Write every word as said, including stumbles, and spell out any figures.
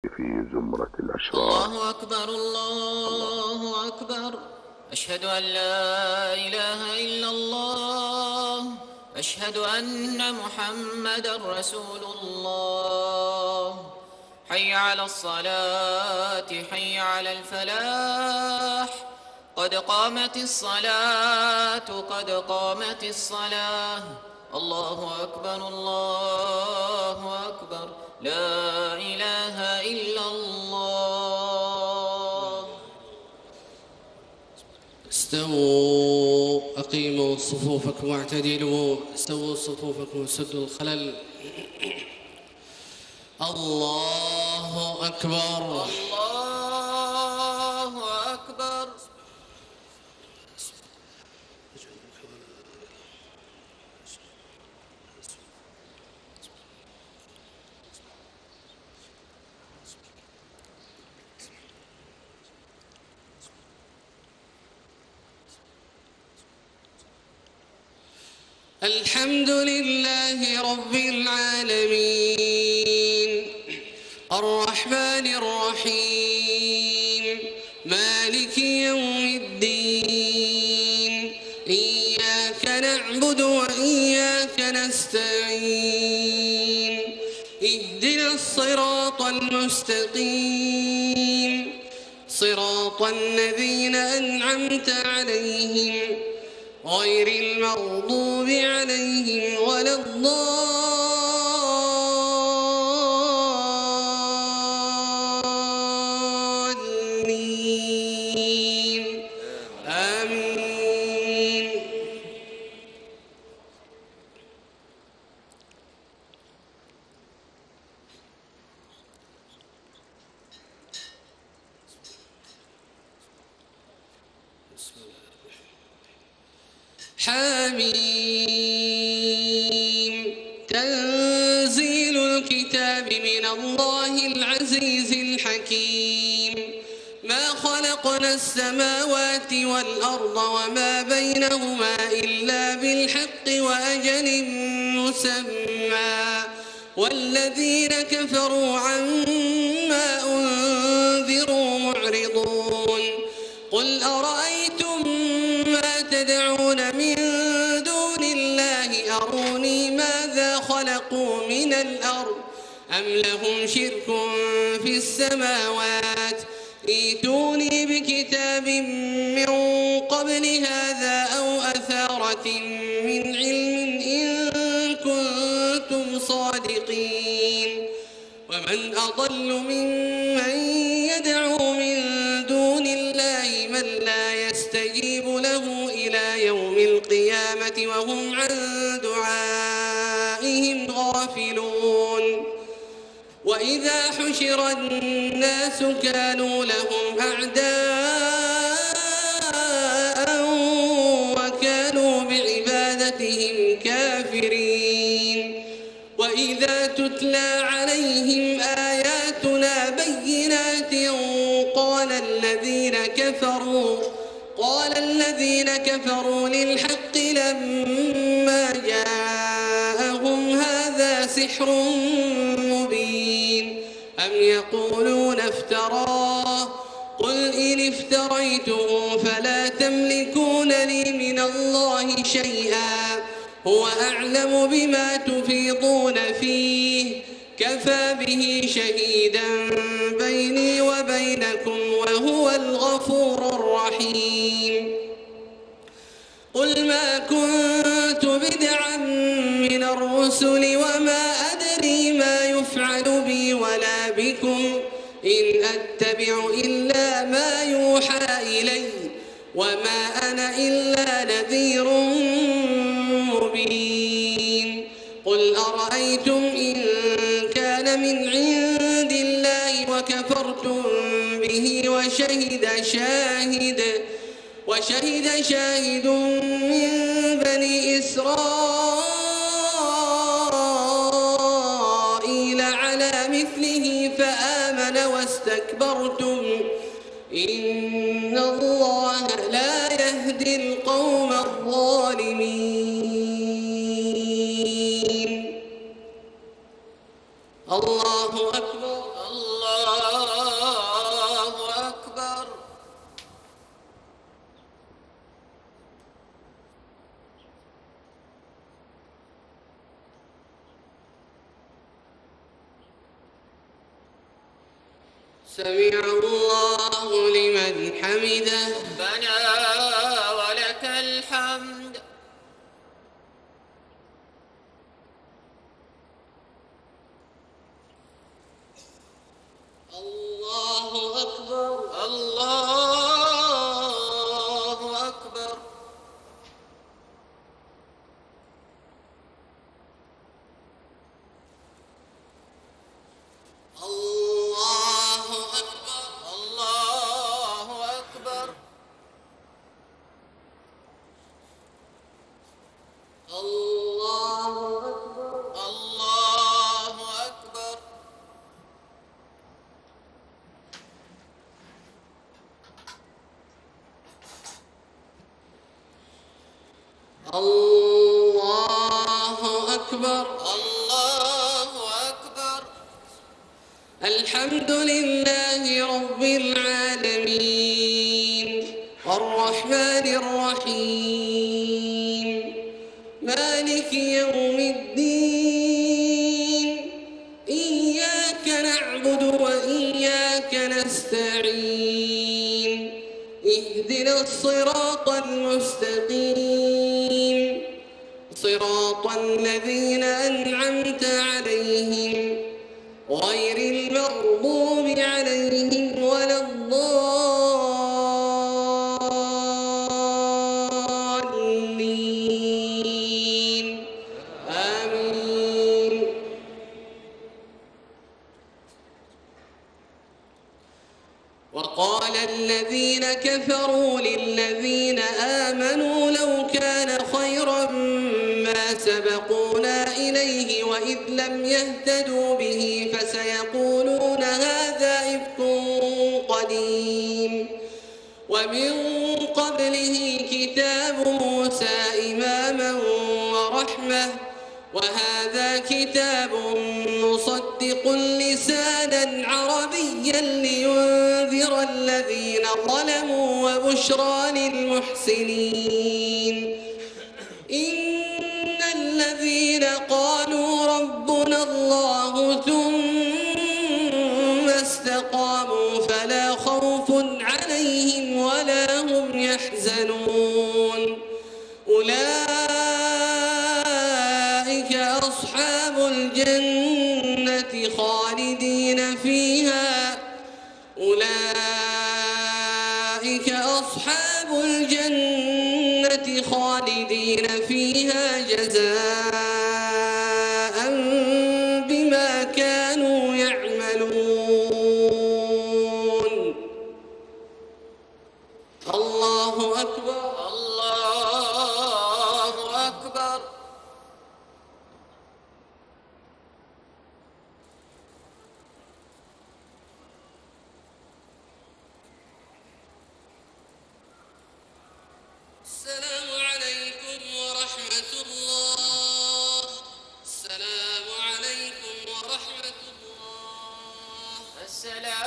في زمرة الأشرار. الله أكبر الله أكبر، أشهد أن لا إله إلا الله، أشهد أن محمدا رسول الله. حي على الصلاة حي على الفلاح، قد قامت الصلاة قد قامت الصلاة. الله أكبر الله أكبر، لا إله إلا الله. استووا أقيموا صفوفكم واعتدلوا، استووا صفوفكم وسدوا الخلل. الله أكبر الله أكبر. الحمد لله رب العالمين، الرحمن الرحيم، مالك يوم الدين، إياك نعبد وإياك نستعين، اهدنا الصراط المستقيم، صراط الذين أنعمت عليهم غير المغضوب عليهم ولا الضالين، آمين. حميم. تنزيل الكتاب من الله العزيز الحكيم. ما خلقنا السماوات والأرض وما بينهما إلا بالحق وأجل مسمى، والذين كفروا عما أنذروا معرضون. قل أرأيتم ما تدعون من دون الله أروني ماذا خلقوا من الأرض أم لهم شرك في السماوات، ائتوني بكتاب من قبل هذا أو أثارة من علم إن كنتم صادقين. ومن أضل ممن يدعو من دون الله من لا يستجيب له إلى يوم القيامة وهم عن دعائهم غافلون. وإذا حشر الناس كانوا لهم أعداء وكانوا بعبادتهم كافرين. وإذا تتلى عليهم آياتنا بينات قال الذين كفروا قال الذين كفروا للحق لما جاءهم هذا سحر مبين. أم يقولون افتراه، قل إن افتريته فلا تملكون لي من الله شيئا، هو أعلم بما تفيضون فيه، كفى به شهيدا بيني وبينكم وهو الغفور الرحيم. قل ما كنت بدعا من الرسل وما أدري ما يفعل بي ولا بكم، إن أتبع إلا ما يوحى إلي وما أنا إلا نذير مبين. قل أرأيتم إن كان من عند الله وكفرتم به وشهد شاهد وشهد شاهد من بني إسرائيل على مثله فآمن واستكبرتم، إن الله لا يهدي القوم الظالمين. الله أكبر الله سمع الله لمن حمده ربنا ولك الحمد. الله أكبر الله أكبر. الله أكبر الله أكبر. الله أكبر الله أكبر. الله أكبر الله أكبر. الحمد لله رب العالمين الرحمن الرحيم مالك يوم الدين إياك نعبد وإياك نستعين اهدنا الصراط المستقيم صراط الذين أنعمت عليهم غير المغضوب عليهم ولا الضالين آمين. وقال الذين كفروا للذين آمنوا لو كان خيرا ما سبقونا إليه وإذ لم يهتدوا به فسيقولون هذا إفك قديم ومن قبله كتاب موسى إماما ورحمة وهذا كتاب مصدق لسانا عربيا لينذر الذين ظلموا وبشرى للمحسنين. إن الذين قالوا ربنا الله ثم استقاموا فلا خوف عليهم ولا هم يحزنون أولئك أصحاب الجنة خالدين فيها أولئك أصحاب الجنة خالدين فيها جزاء بما كانوا يعملون. الله أكبر الله أكبر. السلام عليكم ورحمة الله. السلام عليكم ورحمة الله. السلام